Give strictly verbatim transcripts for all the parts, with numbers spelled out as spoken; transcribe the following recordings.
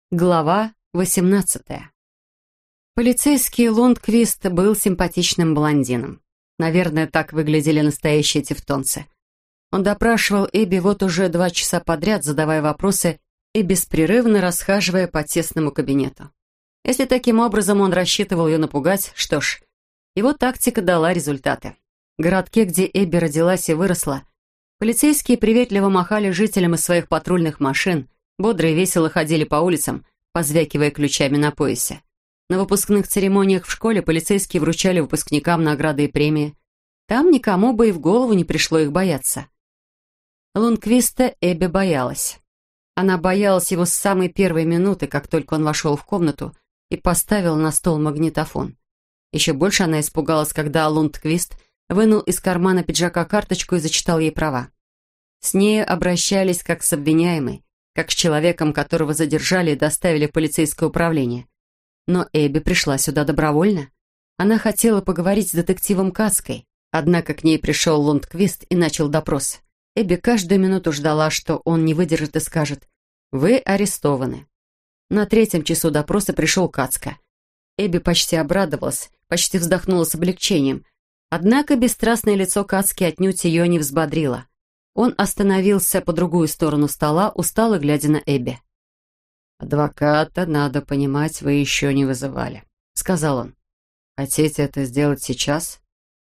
Глава восемнадцатая. Полицейский Лундквист был симпатичным блондином. Наверное, так выглядели настоящие тевтонцы. Он допрашивал Эбби вот уже два часа подряд, задавая вопросы и беспрерывно расхаживая по тесному кабинету. Если таким образом он рассчитывал ее напугать, что ж, его тактика дала результаты. В городке, где Эбби родилась и выросла, полицейские приветливо махали жителям из своих патрульных машин, бодро и весело ходили по улицам, позвякивая ключами на поясе. На выпускных церемониях в школе полицейские вручали выпускникам награды и премии. Там никому бы и в голову не пришло их бояться. Лундквиста Эбби боялась. Она боялась его с самой первой минуты, как только он вошел в комнату и поставил на стол магнитофон. Еще больше она испугалась, когда Лундквист вынул из кармана пиджака карточку и зачитал ей права. С нею обращались как с обвиняемой, как с человеком, которого задержали и доставили в полицейское управление. Но Эбби пришла сюда добровольно. Она хотела поговорить с детективом Кацкой, однако к ней пришел Лундквист и начал допрос. Эбби каждую минуту ждала, что он не выдержит и скажет: «Вы арестованы». На третьем часу допроса пришел Кацка. Эбби почти обрадовалась, почти вздохнула с облегчением. Однако бесстрастное лицо Кацки отнюдь ее не взбодрило. Он остановился по другую сторону стола, устало глядя на Эбби. «Адвоката, надо понимать, вы еще не вызывали», — сказал он. «Хотите это сделать сейчас?»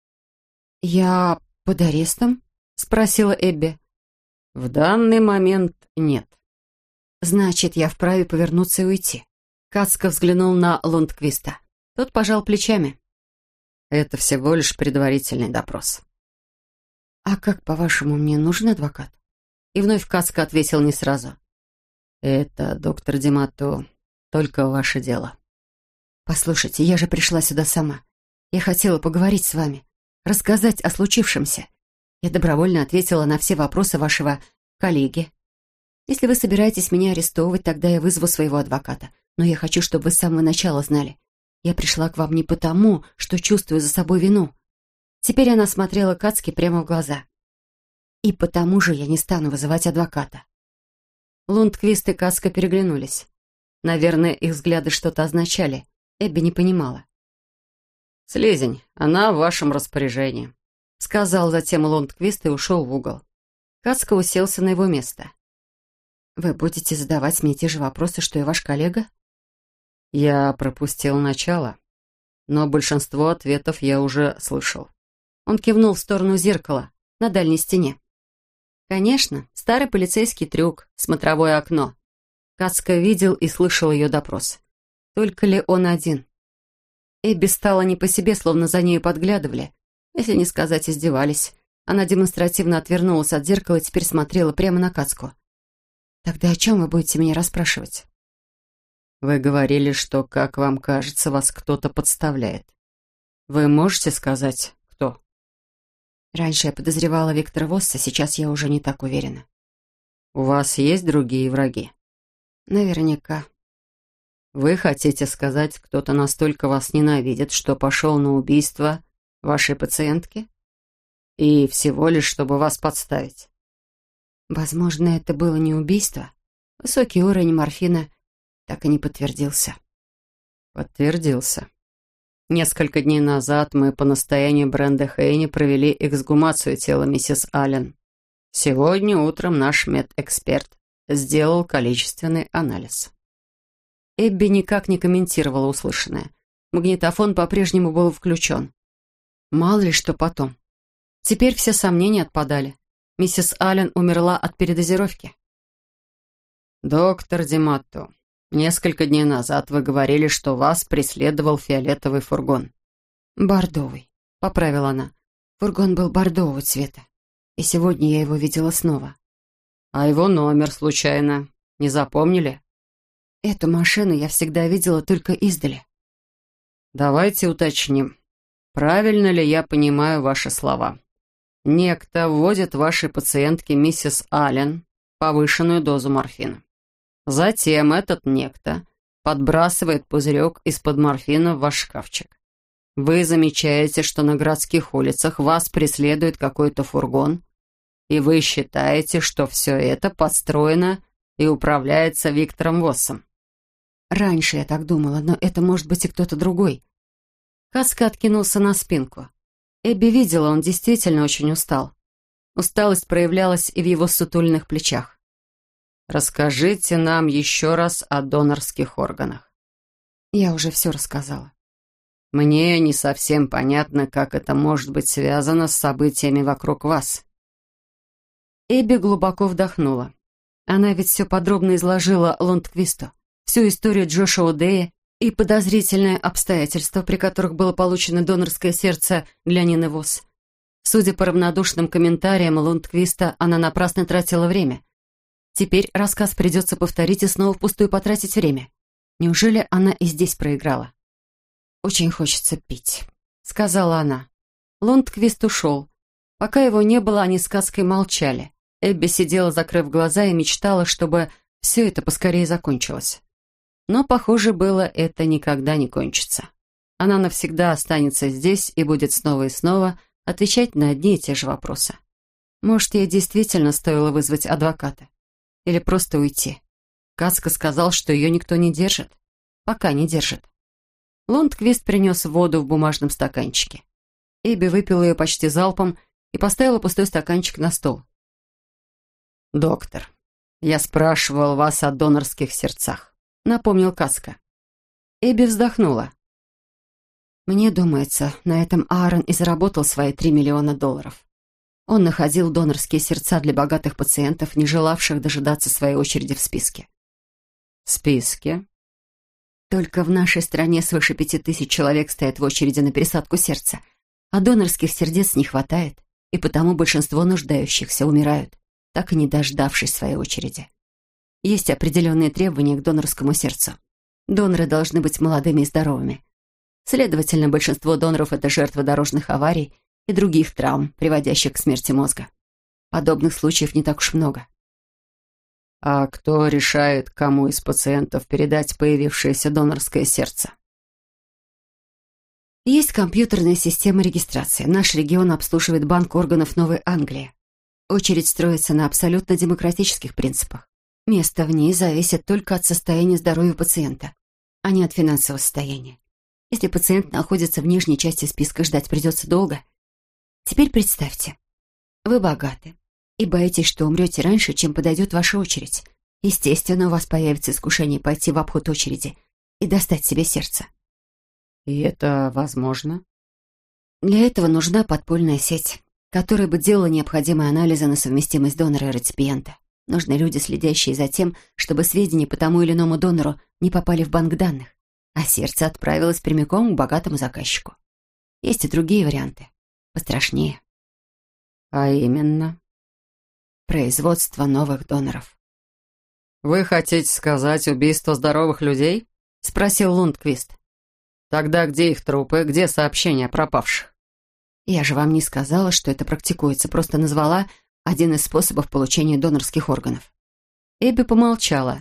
«Я под арестом?» — спросила Эбби. «В данный момент нет». «Значит, я вправе повернуться и уйти». Кацка взглянул на Лундквиста. Тот пожал плечами. «Это всего лишь предварительный допрос». «А как, по-вашему, мне нужен адвокат?» И вновь Кацка ответил не сразу. «Это, доктор Димато, только ваше дело». «Послушайте, я же пришла сюда сама. Я хотела поговорить с вами, рассказать о случившемся. Я добровольно ответила на все вопросы вашего коллеги. Если вы собираетесь меня арестовывать, тогда я вызову своего адвоката. Но я хочу, чтобы вы с самого начала знали. Я пришла к вам не потому, что чувствую за собой вину». Теперь она смотрела Кацке прямо в глаза. «И потому же я не стану вызывать адвоката». Лундквист и Кацка переглянулись. Наверное, их взгляды что-то означали. Эбби не понимала. «Слизень, она в вашем распоряжении», — сказал затем Лундквист и ушел в угол. Кацка уселся на его место. «Вы будете задавать мне те же вопросы, что и ваш коллега?» «Я пропустил начало, но большинство ответов я уже слышал». Он кивнул в сторону зеркала на дальней стене. Конечно, старый полицейский трюк, смотровое окно. Кацка видел и слышал ее допрос. Только ли он один? Эбби стала не по себе, словно за нею подглядывали. Если не сказать, издевались. Она демонстративно отвернулась от зеркала и теперь смотрела прямо на Кацку. «Тогда о чем вы будете меня расспрашивать?» «Вы говорили, что, как вам кажется, вас кто-то подставляет. Вы можете сказать, кто?» «Раньше я подозревала Виктора Восса, сейчас я уже не так уверена». «У вас есть другие враги?» «Наверняка». «Вы хотите сказать, кто-то настолько вас ненавидит, что пошел на убийство вашей пациентки? И всего лишь, чтобы вас подставить?» «Возможно, это было не убийство. Высокий уровень морфина так и не подтвердился». «Подтвердился. Несколько дней назад мы по настоянию Бренда Хейни провели эксгумацию тела миссис Аллен. Сегодня утром наш медэксперт сделал количественный анализ». Эбби никак не комментировала услышанное. Магнитофон по-прежнему был включен. Мало ли что потом. Теперь все сомнения отпадали. Миссис Аллен умерла от передозировки. «Доктор Димато, несколько дней назад вы говорили, что вас преследовал фиолетовый фургон». «Бордовый», — поправила она. «Фургон был бордового цвета, и сегодня я его видела снова». «А его номер, случайно, не запомнили?» «Эту машину я всегда видела только издали». «Давайте уточним, правильно ли я понимаю ваши слова. Некто вводит вашей пациентке миссис Аллен повышенную дозу морфина. Затем этот некто подбрасывает пузырек из-под морфина в ваш шкафчик. Вы замечаете, что на городских улицах вас преследует какой-то фургон, и вы считаете, что все это подстроено и управляется Виктором Воссом. Раньше я так думала, но это может быть и кто-то другой. Каска откинулся на спинку. Эбби видела, он действительно очень устал. Усталость проявлялась и в его сутульных плечах. «Расскажите нам еще раз о донорских органах». Я уже все рассказала. «Мне не совсем понятно, как это может быть связано с событиями вокруг вас». Эбби глубоко вдохнула. Она ведь все подробно изложила Лондквисту, всю историю Джошуа Дэя и подозрительные обстоятельства, при которых было получено донорское сердце для Нины Восс. Судя по равнодушным комментариям Лондквиста, она напрасно тратила время. Теперь рассказ придется повторить и снова впустую потратить время. Неужели она и здесь проиграла? «Очень хочется пить», — сказала она. Лондквист ушел. Пока его не было, они с Каской молчали. Эбби сидела, закрыв глаза, и мечтала, чтобы все это поскорее закончилось. Но, похоже, было, это никогда не кончится. Она навсегда останется здесь и будет снова и снова отвечать на одни и те же вопросы. Может, ей действительно стоило вызвать адвоката? Или просто уйти? Каска сказал, что ее никто не держит. Пока не держит. Лондквист принес воду в бумажном стаканчике. Эбби выпила ее почти залпом и поставила пустой стаканчик на стол. «Доктор, я спрашивал вас о донорских сердцах», — напомнил Каска. Эбби вздохнула. «Мне думается, на этом Аарон и заработал свои три миллиона долларов. Он находил донорские сердца для богатых пациентов, не желавших дожидаться своей очереди в списке». «В списке?» «Только в нашей стране свыше пяти тысяч человек стоят в очереди на пересадку сердца, а донорских сердец не хватает, и потому большинство нуждающихся умирают, так и не дождавшись своей очереди. Есть определенные требования к донорскому сердцу. Доноры должны быть молодыми и здоровыми. Следовательно, большинство доноров — это жертвы дорожных аварий и других травм, приводящих к смерти мозга. Подобных случаев не так уж много». «А кто решает, кому из пациентов передать появившееся донорское сердце?» «Есть компьютерная система регистрации. Наш регион обслуживает Банк органов Новой Англии. Очередь строится на абсолютно демократических принципах. Место в ней зависит только от состояния здоровья пациента, а не от финансового состояния. Если пациент находится в нижней части списка, ждать придется долго. Теперь представьте, вы богаты и боитесь, что умрете раньше, чем подойдет ваша очередь. Естественно, у вас появится искушение пойти в обход очереди и достать себе сердце. И это возможно? Для этого нужна подпольная сеть, которая бы делала необходимые анализы на совместимость донора и реципиента. Нужны люди, следящие за тем, чтобы сведения по тому или иному донору не попали в банк данных, а сердце отправилось прямиком к богатому заказчику. Есть и другие варианты, пострашнее. А именно? Производство новых доноров. «Вы хотите сказать убийство здоровых людей?» — спросил Лундквист. «Тогда где их трупы, где сообщения о пропавших?» «Я же вам не сказала, что это практикуется, просто назвала один из способов получения донорских органов». Эбби помолчала.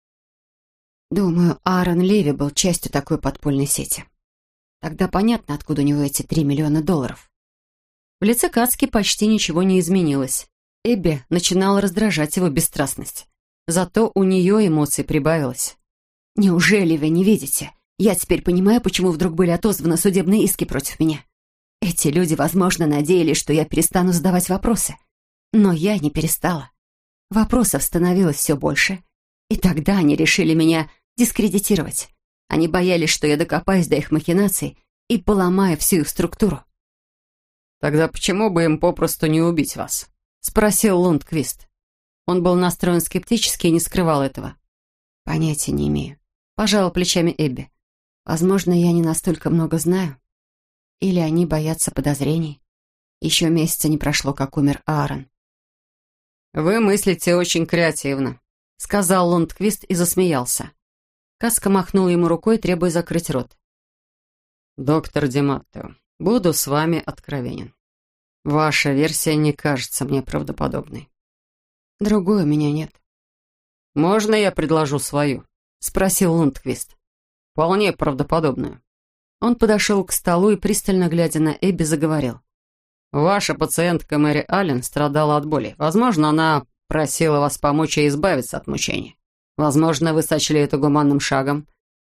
«Думаю, Аарон Леви был частью такой подпольной сети. Тогда понятно, откуда у него эти три миллиона долларов». В лице Кацки почти ничего не изменилось. Эбби начинала раздражать его бесстрастность. Зато у нее эмоций прибавилось. «Неужели вы не видите? Я теперь понимаю, почему вдруг были отозваны судебные иски против меня. Эти люди, возможно, надеялись, что я перестану задавать вопросы. Но я не перестала. Вопросов становилось все больше. И тогда они решили меня дискредитировать. Они боялись, что я докопаюсь до их махинаций и поломаю всю их структуру». «Тогда почему бы им попросту не убить вас?» — спросил Лундквист. Он был настроен скептически и не скрывал этого. «Понятия не имею», — пожала плечами Эбби. «Возможно, я не настолько много знаю. Или они боятся подозрений. Еще месяца не прошло, как умер Аарон». «Вы мыслите очень креативно», — сказал Лундквист и засмеялся. Каска махнул ему рукой, требуя закрыть рот. «Доктор Дематтео, буду с вами откровенен. Ваша версия не кажется мне правдоподобной». «Другой у меня нет». «Можно я предложу свою?» — спросил Лундквист. «Вполне правдоподобную». Он подошел к столу и, пристально глядя на Эбби, заговорил. «Ваша пациентка Мэри Аллен страдала от боли. Возможно, она просила вас помочь ей избавиться от мучений. Возможно, вы сочли это гуманным шагом,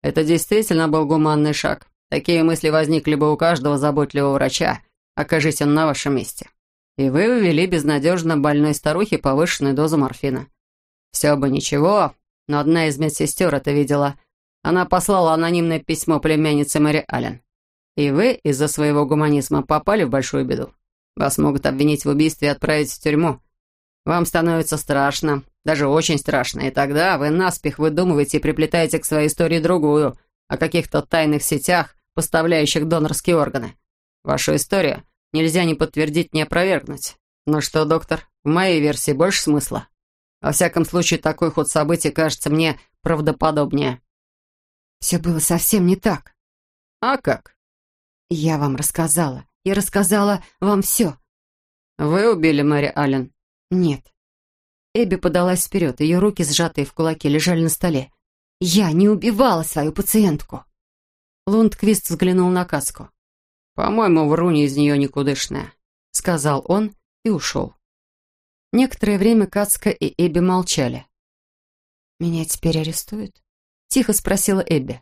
Это действительно был гуманный шаг. Такие мысли возникли бы у каждого заботливого врача, окажись он на вашем месте. И вы ввели безнадежно больной старухе повышенную дозу морфина. Все бы ничего, но одна из медсестер это видела. Она послала анонимное письмо племяннице Мэри Аллен. И вы из-за своего гуманизма попали в большую беду. Вас могут обвинить в убийстве и отправить в тюрьму. Вам становится страшно, даже очень страшно, и тогда вы наспех выдумываете и приплетаете к своей истории другую, о каких-то тайных сетях, поставляющих донорские органы. Вашу историю нельзя ни подтвердить, ни опровергнуть. Ну что, доктор, в моей версии больше смысла? Во всяком случае, такой ход событий кажется мне правдоподобнее. Все было совсем не так. А как? Я вам рассказала. Я рассказала вам все. Вы убили Мэри Аллен? Нет. Эбби подалась вперед. Ее руки, сжатые в кулаки, лежали на столе. Я не убивала свою пациентку. Лундквист взглянул на Кацку. «По-моему, вруни из нее никудышная», — сказал он и ушел. Некоторое время Кацка и Эбби молчали. «Меня теперь арестуют?» — тихо спросила Эбби.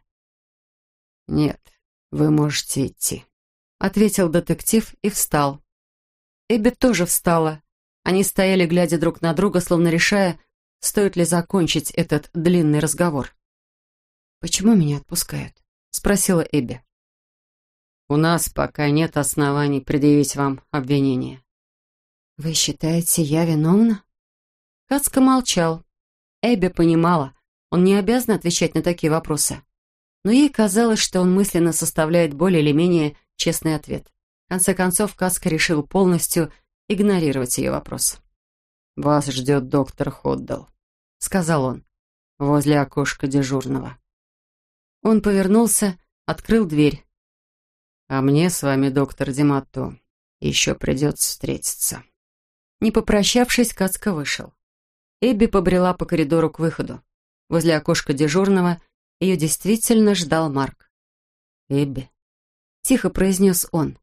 «Нет, вы можете идти», — ответил детектив и встал. Эбби тоже встала. Они стояли, глядя друг на друга, словно решая, стоит ли закончить этот длинный разговор. «Почему меня отпускают?» — спросила Эбби. «У нас пока нет оснований предъявить вам обвинение». «Вы считаете, я виновна?» Кацка молчал. Эбби понимала, он не обязан отвечать на такие вопросы. Но ей казалось, что он мысленно составляет более или менее честный ответ. В конце концов, Кацка решил полностью игнорировать ее вопрос. «Вас ждет доктор Ходдл», — сказал он, — «возле окошка дежурного». Он повернулся, открыл дверь. «А мне с вами, доктор Дематто, еще придется встретиться». Не попрощавшись, Кацка вышел. Эбби побрела по коридору к выходу. Возле окошка дежурного ее действительно ждал Марк. «Эбби», — тихо произнес он.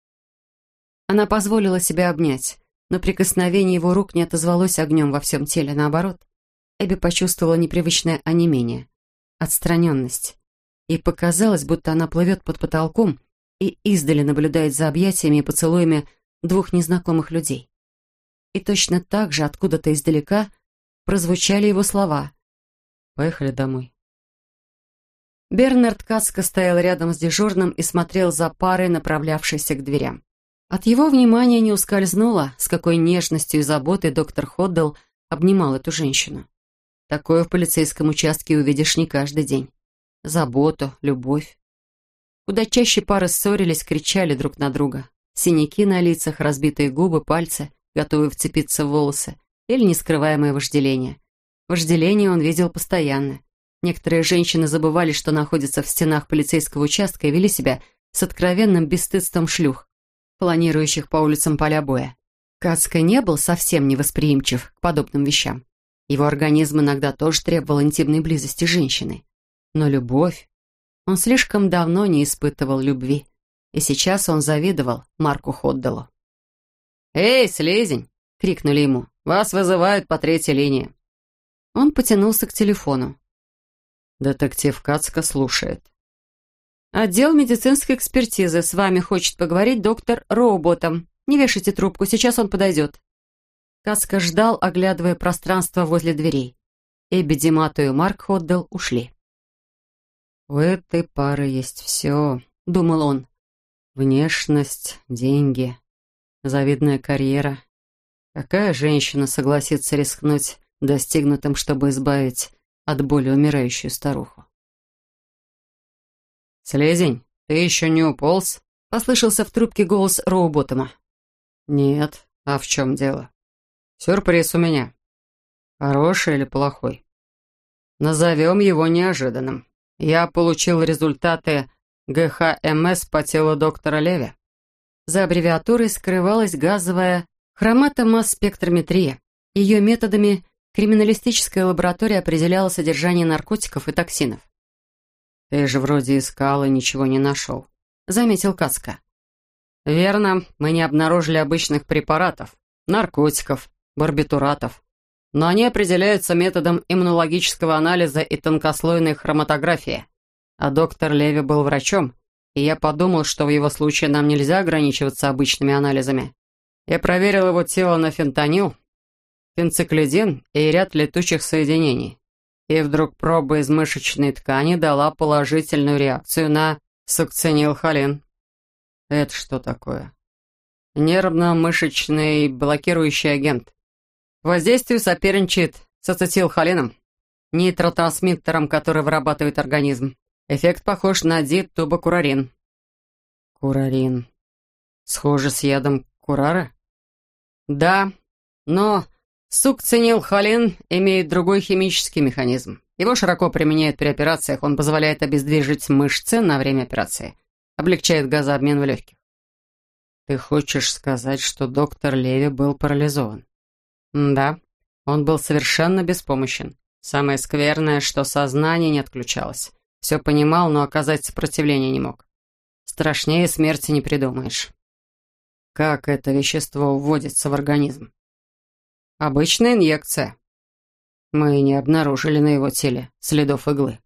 Она позволила себя обнять, но прикосновение его рук не отозвалось огнем во всем теле. Наоборот, Эбби почувствовала непривычное онемение, отстраненность. Ей показалось, будто она плывет под потолком и издали наблюдает за объятиями и поцелуями двух незнакомых людей. И точно так же откуда-то издалека прозвучали его слова. «Поехали домой». Бернард Кацка стоял рядом с дежурным и смотрел за парой, направлявшейся к дверям. От его внимания не ускользнуло, с какой нежностью и заботой доктор Ходдл обнимал эту женщину. Такое в полицейском участке увидишь не каждый день. Заботу, любовь. Куда чаще пары ссорились, кричали друг на друга. Синяки на лицах, разбитые губы, пальцы, готовые вцепиться в волосы, или нескрываемое вожделение. Вожделение он видел постоянно. Некоторые женщины забывали, что находятся в стенах полицейского участка, и вели себя с откровенным бесстыдством шлюх, планирующих по улицам поля боя. Кацка не был совсем невосприимчив к подобным вещам. Его организм иногда тоже требовал интимной близости с женщиной. Но любовь... Он слишком давно не испытывал любви, и сейчас он завидовал Марку Ходделу. «Эй, слизень!» — крикнули ему. «Вас вызывают по третьей линии». Он потянулся к телефону. Детектив Кацка слушает. «Отдел медицинской экспертизы. С вами хочет поговорить доктор Роуботом. Не вешайте трубку, сейчас он подойдет». Кацка ждал, оглядывая пространство возле дверей. Эбби Дематто и Марк Ходдл ушли. «У этой пары есть все», — думал он. «Внешность, деньги, завидная карьера. Какая женщина согласится рискнуть достигнутым, чтобы избавить от боли умирающую старуху?» «Слизень, ты еще не уполз?» — послышался в трубке голос Роуботома. «Нет, а в чем дело?» «Сюрприз у меня. Хороший или плохой?» «Назовем его неожиданным. Я получил результаты гэ ха эм эс по телу доктора Леви». За аббревиатурой скрывалась газовая хроматомасс-спектрометрия. Ее методами криминалистическая лаборатория определяла содержание наркотиков и токсинов. «Ты же вроде искал и ничего не нашел», — заметил Кацка. «Верно, мы не обнаружили обычных препаратов, наркотиков, барбитуратов, но они определяются методом иммунологического анализа и тонкослойной хроматографии. А доктор Леви был врачом, и я подумал, что в его случае нам нельзя ограничиваться обычными анализами. Я проверил его тело на фентанил, фенциклидин и ряд летучих соединений. И вдруг проба из мышечной ткани дала положительную реакцию на сукцинилхолин. Это что такое? Нервно-мышечный блокирующий агент. К воздействию соперничает с ацетилхолином, нейротрансмиттером, который вырабатывает организм. Эффект похож на дитубокурарин. Курарин. Схоже с ядом курара? Да, но сукцинилхолин имеет другой химический механизм. Его широко применяют при операциях. Он позволяет обездвижить мышцы на время операции. Облегчает газообмен в легких. Ты хочешь сказать, что доктор Леви был парализован? Да, он был совершенно беспомощен. Самое скверное, что сознание не отключалось. Все понимал, но оказать сопротивление не мог. Страшнее смерти не придумаешь. Как это вещество вводится в организм? Обычная инъекция. Мы не обнаружили на его теле следов иглы.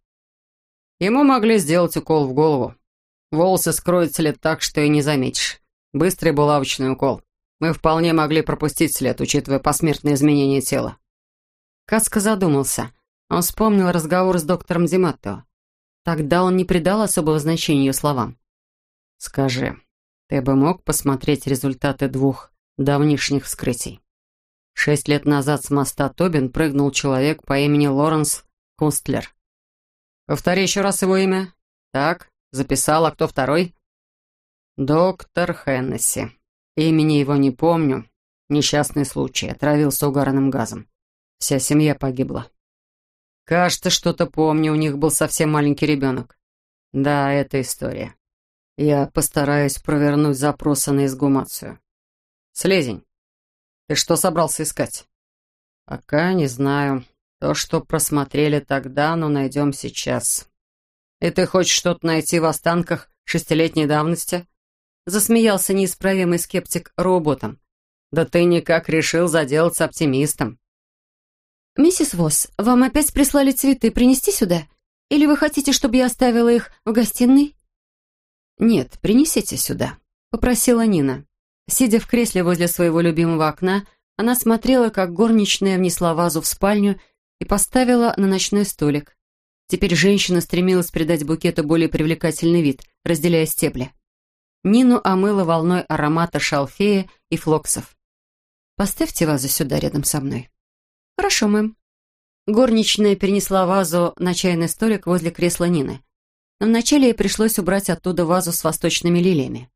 Ему могли сделать укол в голову. Волосы скроют след так, что и не заметишь. Быстрый булавочный укол. Мы вполне могли пропустить след, учитывая посмертные изменения тела. Каска задумался. Он вспомнил разговор с доктором Диматто. Тогда он не придал особого значения ее словам. «Скажи, ты бы мог посмотреть результаты двух давнишних вскрытий? Шесть лет назад с моста Тобин прыгнул человек по имени Лоренс Кустлер. Повтори еще раз его имя. Так, записал, а кто второй?» «Доктор Хеннесси. Имени его не помню. Несчастный случай, отравился угарным газом. Вся семья погибла. Кажется, что-то помню, у них был совсем маленький ребенок. Да, это история. Я постараюсь провернуть запросы на эксгумацию. Слезень, ты что собрался искать?» «Пока не знаю. То, что просмотрели тогда, но найдем сейчас». «И ты хочешь что-то найти в останках шестилетней давности?» Засмеялся неисправимый скептик роботом. «Да ты никак решил заделаться оптимистом». «Миссис Восс, вам опять прислали цветы принести сюда? Или вы хотите, чтобы я оставила их в гостиной?» «Нет, принесите сюда», — попросила Нина. Сидя в кресле возле своего любимого окна, она смотрела, как горничная внесла вазу в спальню и поставила на ночной столик. Теперь женщина стремилась придать букету более привлекательный вид, разделяя стебли. Нину омыла волной аромата шалфея и флоксов. «Поставьте вазу сюда, рядом со мной». «Хорошо, мэм». Горничная перенесла вазу на чайный столик возле кресла Нины. Но вначале ей пришлось убрать оттуда вазу с восточными лилиями.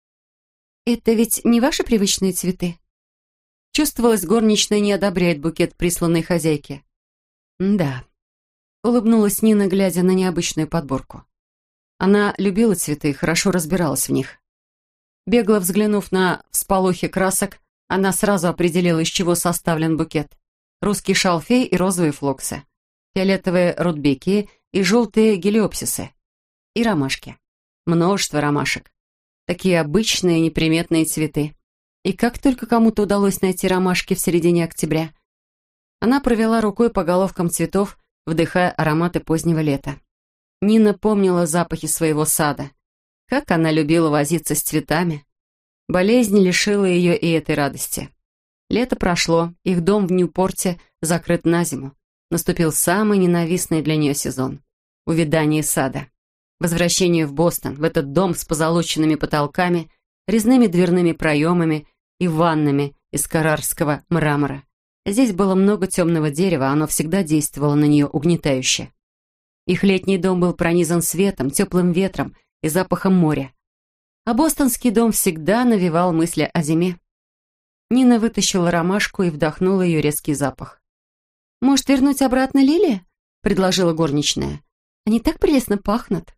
«Это ведь не ваши привычные цветы?» Чувствовалось, горничная не одобряет букет присланной хозяйки. «Да», — улыбнулась Нина, глядя на необычную подборку. Она любила цветы и хорошо разбиралась в них. Бегло взглянув на всполохи красок, она сразу определила, из чего составлен букет. Русский шалфей и розовые флоксы, фиолетовые рудбекии и желтые гелиопсисы. И ромашки. Множество ромашек. Такие обычные неприметные цветы. И как только кому-то удалось найти ромашки в середине октября. Она провела рукой по головкам цветов, вдыхая ароматы позднего лета. Нина помнила запахи своего сада. Как она любила возиться с цветами. Болезнь лишила ее и этой радости. Лето прошло, их дом в Ньюпорте закрыт на зиму. Наступил самый ненавистный для нее сезон. Увядание сада. Возвращение в Бостон, в этот дом с позолоченными потолками, резными дверными проемами и ваннами из каррарского мрамора. Здесь было много темного дерева, оно всегда действовало на нее угнетающе. Их летний дом был пронизан светом, теплым ветром и запахом моря. А бостонский дом всегда навевал мысли о зиме. Нина вытащила ромашку и вдохнула ее резкий запах. «Может, вернуть обратно лилии?» — предложила горничная. «Они так прелестно пахнут».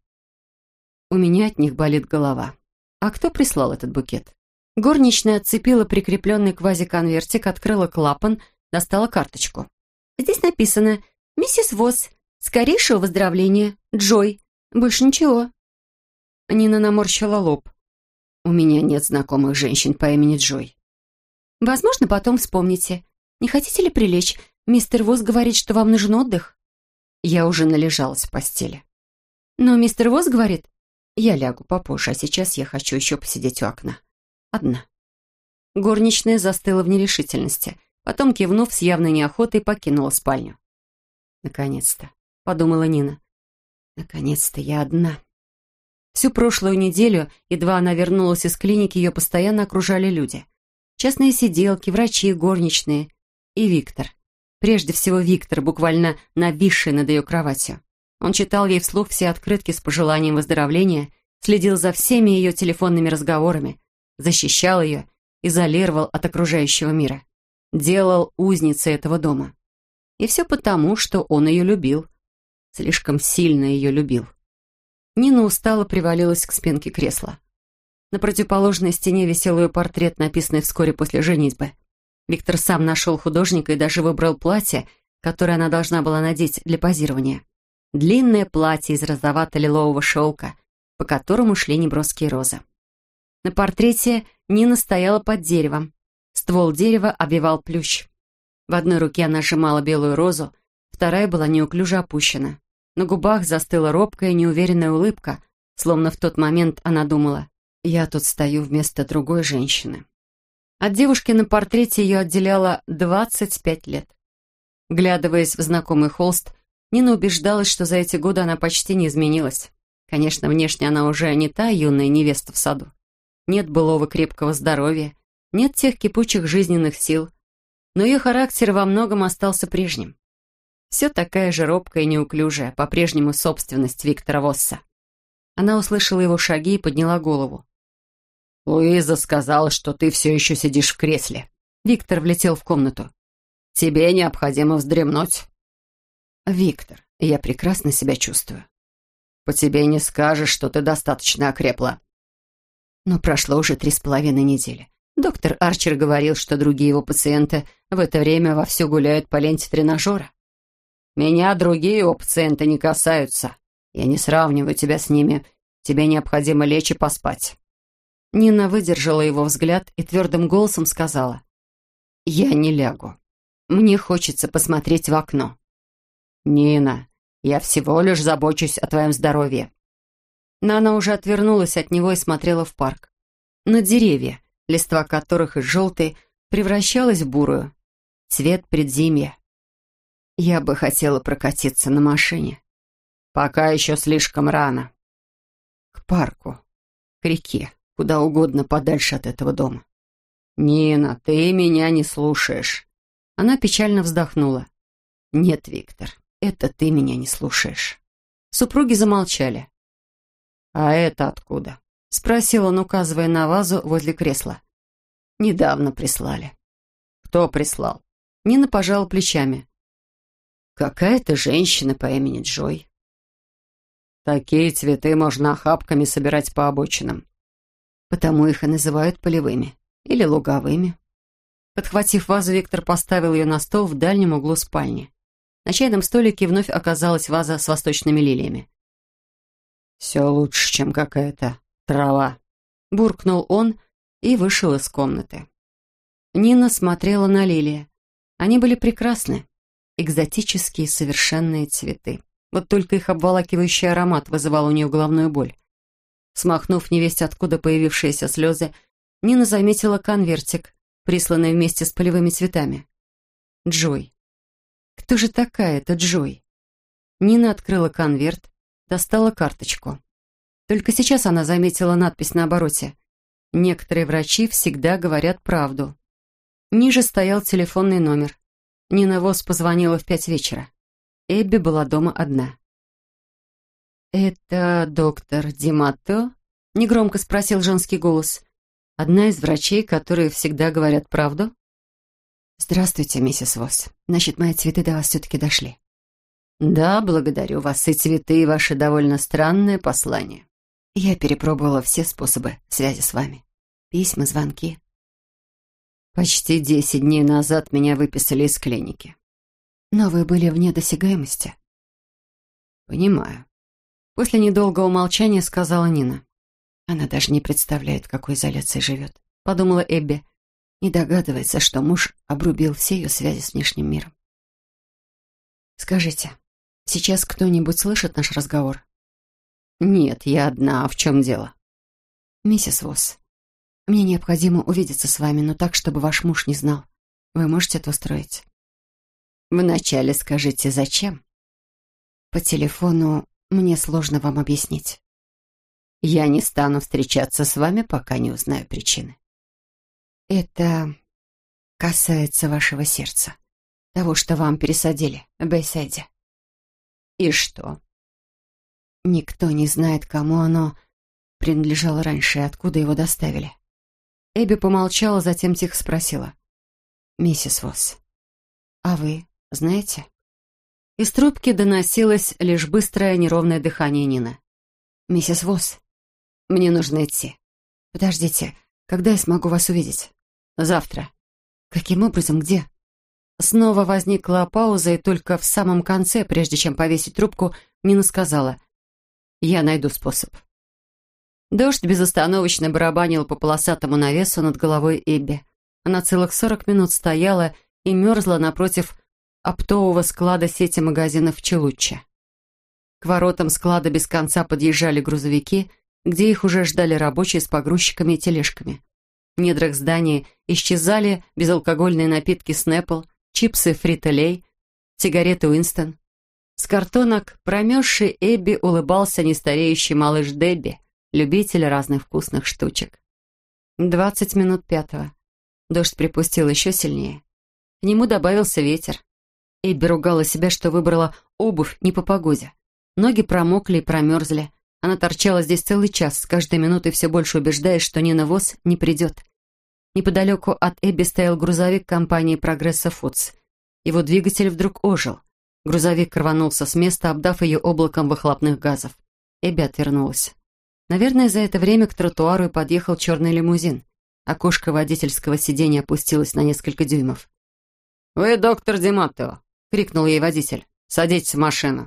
«У меня от них болит голова. А кто прислал этот букет?» Горничная отцепила прикрепленный к вазе конвертик, открыла клапан, достала карточку. «Здесь написано «Миссис Восс. Скорейшего выздоровления. Джой». Больше ничего». Нина наморщила лоб. «У меня нет знакомых женщин по имени Джой». «Возможно, потом вспомните. Не хотите ли прилечь? Мистер Восс говорит, что вам нужен отдых». «Я уже належалась в постели». Но мистер Восс говорит, я лягу попозже, а сейчас я хочу еще посидеть у окна. Одна. Горничная застыла в нерешительности, потом, кивнув с явной неохотой, покинула спальню. «Наконец-то», — подумала Нина. «Наконец-то я одна». Всю прошлую неделю, едва она вернулась из клиники, ее постоянно окружали люди. Частные сиделки, врачи, горничные и Виктор. Прежде всего Виктор, буквально нависший над ее кроватью. Он читал ей вслух все открытки с пожеланием выздоровления, следил за всеми ее телефонными разговорами, защищал ее, изолировал от окружающего мира, делал узницей этого дома. И все потому, что он ее любил. Слишком сильно ее любил. Нина устало привалилась к спинке кресла. На противоположной стене висел ее портрет, написанный вскоре после женитьбы. Виктор сам нашел художника и даже выбрал платье, которое она должна была надеть для позирования. Длинное платье из розовато-лилового шелка, по которому шли неброские розы. На портрете Нина стояла под деревом. Ствол дерева обвивал плющ. В одной руке она сжимала белую розу, вторая была неуклюже опущена. На губах застыла робкая, неуверенная улыбка, словно в тот момент она думала: «Я тут стою вместо другой женщины». От девушки на портрете ее отделяло двадцать пять лет. Вглядываясь в знакомый холст, Нина убеждалась, что за эти годы она почти не изменилась. Конечно, внешне она уже не та юная невеста в саду. Нет былого крепкого здоровья, нет тех кипучих жизненных сил, но ее характер во многом остался прежним. Все такая же робкая и неуклюжая, по-прежнему собственность Виктора Восса. Она услышала его шаги и подняла голову. «Луиза сказала, что ты все еще сидишь в кресле». Виктор влетел в комнату. «Тебе необходимо вздремнуть». «Виктор, я прекрасно себя чувствую». «По тебе не скажешь, что ты достаточно окрепла». Но прошло уже три с половиной недели. Доктор Арчер говорил, что другие его пациенты в это время вовсю гуляют по ленте тренажера. «Меня другие его пациенты не касаются. Я не сравниваю тебя с ними. Тебе необходимо лечь и поспать». Нина выдержала его взгляд и твердым голосом сказала: «Я не лягу. Мне хочется посмотреть в окно». «Нина, я всего лишь забочусь о твоем здоровье». Но она уже отвернулась от него и смотрела в парк. На деревья, листва которых из желтой превращалась в бурую. Цвет предзимья. Я бы хотела прокатиться на машине. Пока еще слишком рано. К парку, к реке, куда угодно подальше от этого дома. «Нина, ты меня не слушаешь». Она печально вздохнула. «Нет, Виктор, это ты меня не слушаешь». Супруги замолчали. «А это откуда?» — спросил он, указывая на вазу возле кресла. «Недавно прислали». «Кто прислал?» Нина пожала плечами. «Какая-то женщина по имени Джой». «Такие цветы можно охапками собирать по обочинам». «Потому их и называют полевыми или луговыми». Подхватив вазу, Виктор поставил ее на стол в дальнем углу спальни. На чайном столике вновь оказалась ваза с восточными лилиями. «Все лучше, чем какая-то трава», — буркнул он и вышел из комнаты. Нина смотрела на лилии. Они были прекрасны. Экзотические совершенные цветы. Вот только их обволакивающий аромат вызывал у нее головную боль. Смахнув невесть откуда появившиеся слезы, Нина заметила конвертик, присланный вместе с полевыми цветами. Джой. Кто же такая эта Джой? Нина открыла конверт, достала карточку. Только сейчас она заметила надпись на обороте. «Некоторые врачи всегда говорят правду». Ниже стоял телефонный номер. Нина Восс позвонила в пять вечера. Эбби была дома одна. «Это доктор Димато?» — негромко спросил женский голос. «Одна из врачей, которые всегда говорят правду?» «Здравствуйте, миссис Восс. Значит, мои цветы до вас все-таки дошли». «Да, благодарю вас. И цветы, и ваше довольно странное послание. Я перепробовала все способы связи с вами. Письма, звонки. Почти десять дней назад меня выписали из клиники. Но вы были вне досягаемости». «Понимаю». После недолгого молчания сказала Нина. «Она даже не представляет, в какой изоляции живет», — подумала Эбби. Не догадывается, что муж обрубил все ее связи с внешним миром. «Скажите, сейчас кто-нибудь слышит наш разговор?» «Нет, я одна. А в чем дело?» «Миссис Восс, мне необходимо увидеться с вами, но так, чтобы ваш муж не знал. Вы можете это устроить?» «Вначале скажите, зачем?» «По телефону мне сложно вам объяснить». «Я не стану встречаться с вами, пока не узнаю причины». «Это касается вашего сердца, того, что вам пересадили в Бейсайде». «И что?» «Никто не знает, кому оно принадлежало раньше и откуда его доставили». Эбби помолчала, затем тихо спросила. «Миссис Восс, а вы знаете?» Из трубки доносилось лишь быстрое неровное дыхание Нины. «Миссис Восс, мне нужно идти». «Подождите, когда я смогу вас увидеть?» «Завтра». «Каким образом? Где?» Снова возникла пауза, и только в самом конце, прежде чем повесить трубку, Нина сказала: «Я найду способ». Дождь безостановочно барабанил по полосатому навесу над головой Эбби. Она целых сорок минут стояла и мерзла напротив оптового склада сети магазинов Челуччи. К воротам склада без конца подъезжали грузовики, где их уже ждали рабочие с погрузчиками и тележками. В недрах здания исчезали безалкогольные напитки «Снэпл», чипсы «Фрито-Лей», сигареты «Уинстон». С картонок промерзший Эбби улыбался нестареющий малыш Дебби, любитель разных вкусных штучек. Двадцать минут пятого. Дождь припустил еще сильнее. К нему добавился ветер. Эбби ругала себя, что выбрала обувь не по погоде. Ноги промокли и промерзли. Она торчала здесь целый час, с каждой минутой все больше убеждаясь, что Нина Восс не придет. Неподалеку от Эбби стоял грузовик компании «Прогресса Фудс». Его двигатель вдруг ожил. Грузовик рванулся с места, обдав ее облаком выхлопных газов. Эбби отвернулась. Наверное, за это время к тротуару и подъехал черный лимузин. Окошко водительского сиденья опустилось на несколько дюймов. «Вы доктор Дематтео!» — крикнул ей водитель. «Садитесь в машину!»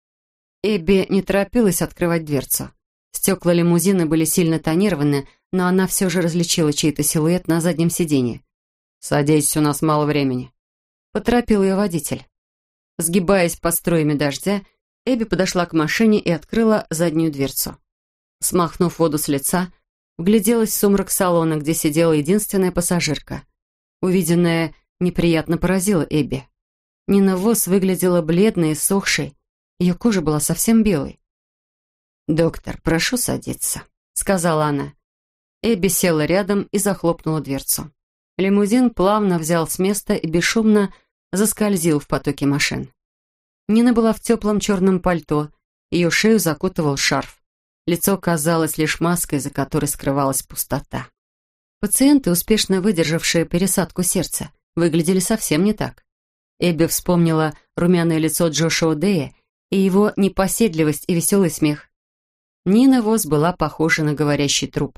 Эбби не торопилась открывать дверцу. Стекла лимузина были сильно тонированы, но она все же различила чей-то силуэт на заднем сиденье. «Садитесь, у нас мало времени», — поторопил ее водитель. Сгибаясь под струями дождя, Эбби подошла к машине и открыла заднюю дверцу. Смахнув воду с лица, вгляделась в сумрак салона, где сидела единственная пассажирка. Увиденное неприятно поразило Эбби. Нина Восс выглядела бледной и сохшей. Ее кожа была совсем белой. «Доктор, прошу садиться», — сказала она. Эбби села рядом и захлопнула дверцу. Лимузин плавно взял с места и бесшумно заскользил в потоке машин. Нина была в теплом черном пальто, ее шею закутывал шарф. Лицо казалось лишь маской, за которой скрывалась пустота. Пациенты, успешно выдержавшие пересадку сердца, выглядели совсем не так. Эбби вспомнила румяное лицо Джошуа Дэя и его непоседливость и веселый смех. Нина Восс была похожа на говорящий труп.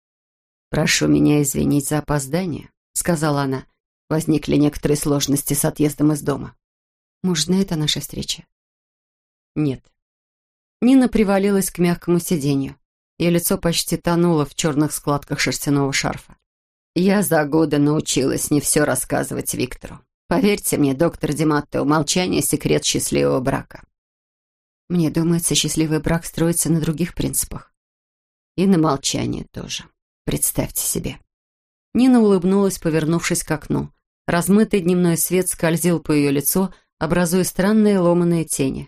«Прошу меня извинить за опоздание», — сказала она. «Возникли некоторые сложности с отъездом из дома». «Может, на это наша встреча?» «Нет». Нина привалилась к мягкому сиденью. Ее лицо почти тонуло в черных складках шерстяного шарфа. «Я за годы научилась не все рассказывать Виктору. Поверьте мне, доктор Дематтео, молчание — секрет счастливого брака». «Мне думается, счастливый брак строится на других принципах». «И на молчание тоже. Представьте себе». Нина улыбнулась, повернувшись к окну. Размытый дневной свет скользил по ее лицу, образуя странные ломаные тени.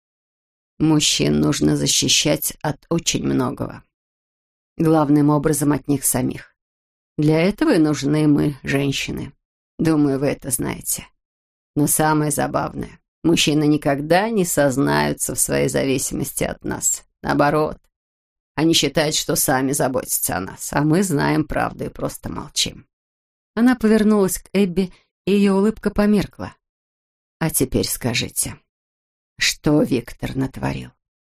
«Мужчин нужно защищать от очень многого. Главным образом от них самих. Для этого и нужны мы, женщины. Думаю, вы это знаете. Но самое забавное, мужчины никогда не сознаются в своей зависимости от нас. Наоборот, они считают, что сами заботятся о нас, а мы знаем правду и просто молчим». Она повернулась к Эбби, и ее улыбка померкла. «А теперь скажите, что Виктор натворил?»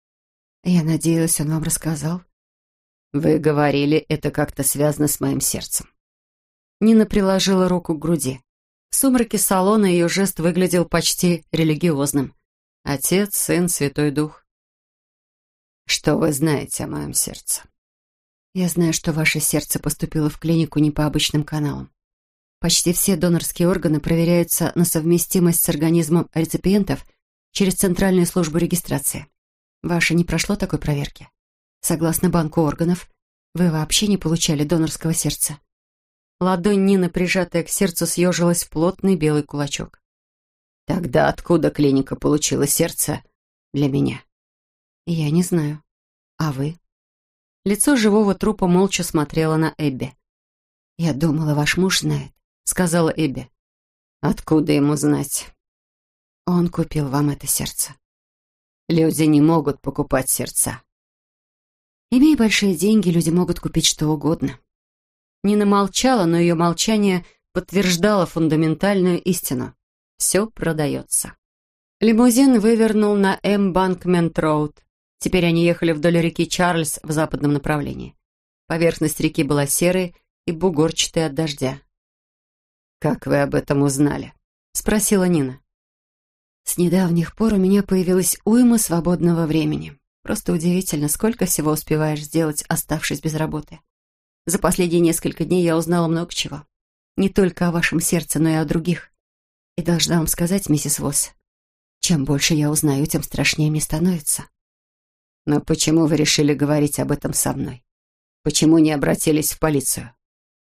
«Я надеялась, он вам рассказал». «Вы говорили, это как-то связано с моим сердцем». Нина приложила руку к груди. В сумраке салона ее жест выглядел почти религиозным. Отец, Сын, Святой Дух. «Что вы знаете о моем сердце?» «Я знаю, что ваше сердце поступило в клинику не по обычным каналам. Почти все донорские органы проверяются на совместимость с организмом реципиентов через Центральную службу регистрации. Ваше не прошло такой проверки?» Согласно банку органов, вы вообще не получали донорского сердца. Ладонь Нины, прижатая к сердцу, съежилась в плотный белый кулачок. Тогда откуда клиника получила сердце для меня? Я не знаю. А вы? Лицо живого трупа молча смотрело на Эбби. «Я думала, ваш муж знает», — сказала Эбби. «Откуда ему знать?» «Он купил вам это сердце». «Люди не могут покупать сердца». «Имея большие деньги, люди могут купить что угодно». Нина молчала, но ее молчание подтверждало фундаментальную истину. Все продается. Лимузин вывернул на Эмбанкмент-роуд. Теперь они ехали вдоль реки Чарльз в западном направлении. Поверхность реки была серой и бугорчатой от дождя. «Как вы об этом узнали?» — спросила Нина. «С недавних пор у меня появилась уйма свободного времени. Просто удивительно, сколько всего успеваешь сделать, оставшись без работы. За последние несколько дней я узнала много чего. Не только о вашем сердце, но и о других. И должна вам сказать, миссис Восс, чем больше я узнаю, тем страшнее мне становится». «Но почему вы решили говорить об этом со мной? Почему не обратились в полицию?»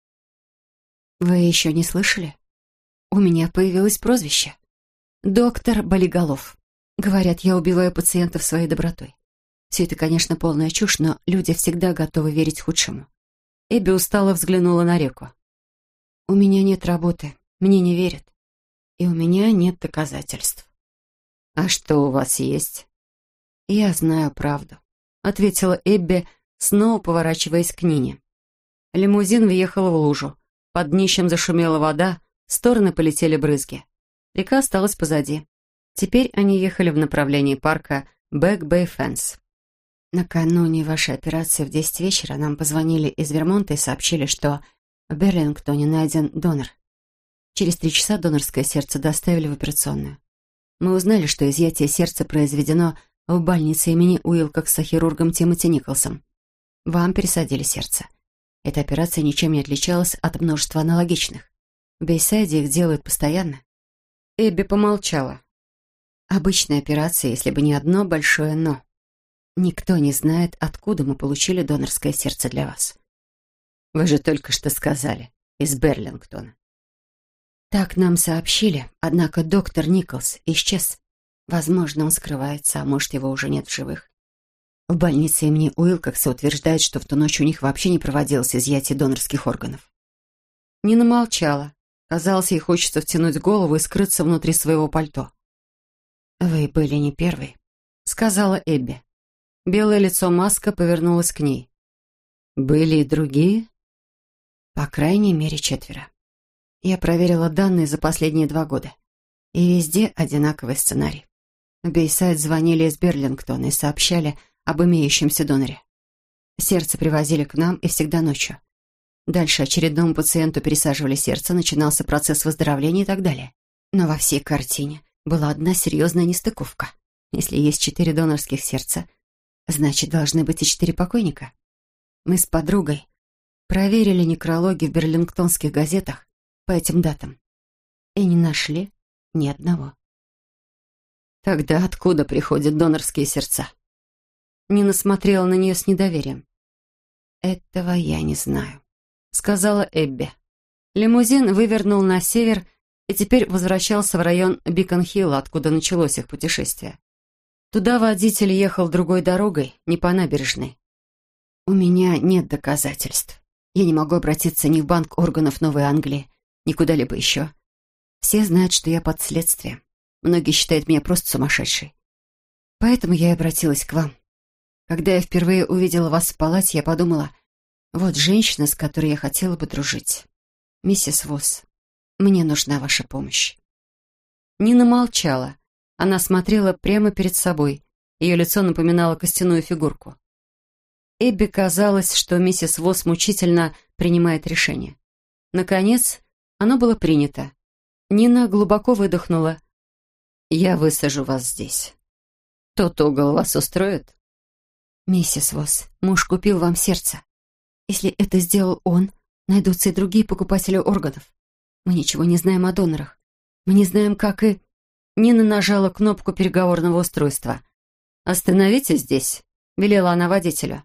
«Вы еще не слышали? У меня появилось прозвище. Доктор Болиголов. Говорят, я убиваю пациентов своей добротой. Все это, конечно, полная чушь, но люди всегда готовы верить худшему». Эбби устало взглянула на реку. «У меня нет работы, мне не верят. И у меня нет доказательств». «А что у вас есть?» «Я знаю правду», — ответила Эбби, снова поворачиваясь к Нине. Лимузин въехал в лужу. Под днищем зашумела вода, в стороны полетели брызги. Река осталась позади. Теперь они ехали в направлении парка Бэк-Бэй-Фенс. «Накануне вашей операции в десять вечера нам позвонили из Вермонта и сообщили, что в Берлингтоне найден донор. Через три часа донорское сердце доставили в операционную. Мы узнали, что изъятие сердца произведено в больнице имени Уилкокса хирургом Тимоти Николсом. Вам пересадили сердце. Эта операция ничем не отличалась от множества аналогичных. В Бейсайде их делают постоянно». Эбби помолчала. «Обычная операция, если бы не одно большое «но». Никто не знает, откуда мы получили донорское сердце для вас». «Вы же только что сказали, из Берлингтона». «Так нам сообщили, однако доктор Николс исчез. Возможно, он скрывается, а может, его уже нет в живых. В больнице имени Уилкокса утверждают, что в ту ночь у них вообще не проводилось изъятие донорских органов». Нина молчала. Казалось, ей хочется втянуть голову и скрыться внутри своего пальто. «Вы были не первой», — сказала Эбби. Белое лицо Маска повернулось к ней. «Были и другие?» «По крайней мере, четверо. Я проверила данные за последние два года. И везде одинаковый сценарий. В Бейсайд звонили из Берлингтона и сообщали об имеющемся доноре. Сердце привозили к нам и всегда ночью. Дальше очередному пациенту пересаживали сердце, начинался процесс выздоровления и так далее. Но во всей картине была одна серьезная нестыковка. Если есть четыре донорских сердца, значит, должны быть и четыре покойника. Мы с подругой проверили некрологи в берлингтонских газетах по этим датам и не нашли ни одного». «Тогда откуда приходят донорские сердца?» Нина смотрела на нее с недоверием. «Этого я не знаю», — сказала Эбби. Лимузин вывернул на север и теперь возвращался в район Бикон-Хилла, откуда началось их путешествие. Туда водитель ехал другой дорогой, не по набережной. «У меня нет доказательств. Я не могу обратиться ни в Банк органов Новой Англии, ни куда-либо еще. Все знают, что я под следствием. Многие считают меня просто сумасшедшей. Поэтому я и обратилась к вам. Когда я впервые увидела вас в палате, я подумала, вот женщина, с которой я хотела бы дружить. Миссис Восс, мне нужна ваша помощь». Нина молчала. Она смотрела прямо перед собой. Ее лицо напоминало костяную фигурку. Эбби казалось, что миссис Восс мучительно принимает решение. Наконец, оно было принято. Нина глубоко выдохнула. «Я высажу вас здесь. Тот угол вас устроит?» «Миссис Восс, муж купил вам сердце. Если это сделал он, найдутся и другие покупатели органов. Мы ничего не знаем о донорах. Мы не знаем, как и...» Нина нажала кнопку переговорного устройства. «Остановитесь здесь», — велела она водителю.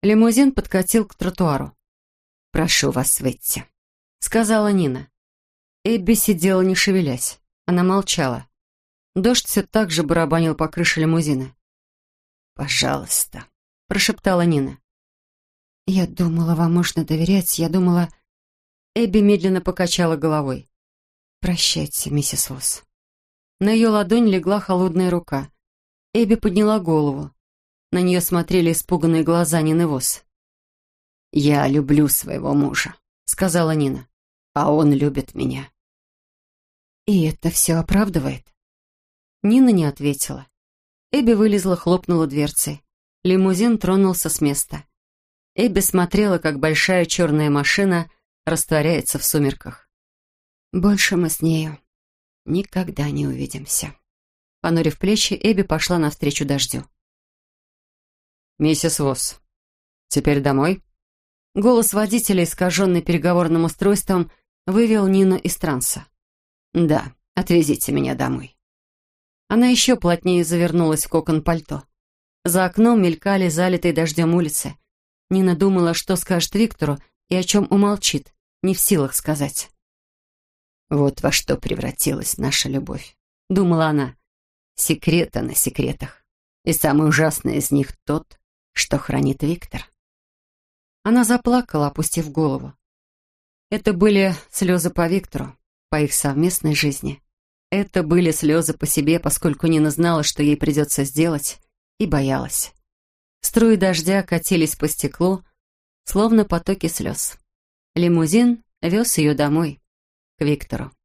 Лимузин подкатил к тротуару. «Прошу вас выйти», — сказала Нина. Эбби сидела, не шевелясь. Она молчала. Дождь все так же барабанил по крыше лимузина. «Пожалуйста», — прошептала Нина. «Я думала, вам можно доверять. Я думала...» Эбби медленно покачала головой. «Прощайте, миссис Восс». На ее ладонь легла холодная рука. Эбби подняла голову. На нее смотрели испуганные глаза Нины Восс. «Я люблю своего мужа», — сказала Нина. «А он любит меня». «И это все оправдывает?» Нина не ответила. Эбби вылезла, хлопнула дверцей. Лимузин тронулся с места. Эбби смотрела, как большая черная машина растворяется в сумерках. «Больше мы с нею никогда не увидимся». Понурив плечи, Эбби пошла навстречу дождю. «Миссис Восс, теперь домой?» Голос водителя, искаженный переговорным устройством, вывел Нину из транса. «Да, отвезите меня домой». Она еще плотнее завернулась в кокон пальто. За окном мелькали залитые дождем улицы. Нина думала, что скажет Виктору и о чем умолчит, не в силах сказать. «Вот во что превратилась наша любовь», — думала она. «Секреты на секретах. И самый ужасный из них тот, что хранит Виктор». Она заплакала, опустив голову. Это были слезы по Виктору, по их совместной жизни. Это были слезы по себе, поскольку Нина знала, что ей придется сделать, и боялась. Струи дождя катились по стеклу, словно потоки слез. Лимузин вез ее домой, к Виктору.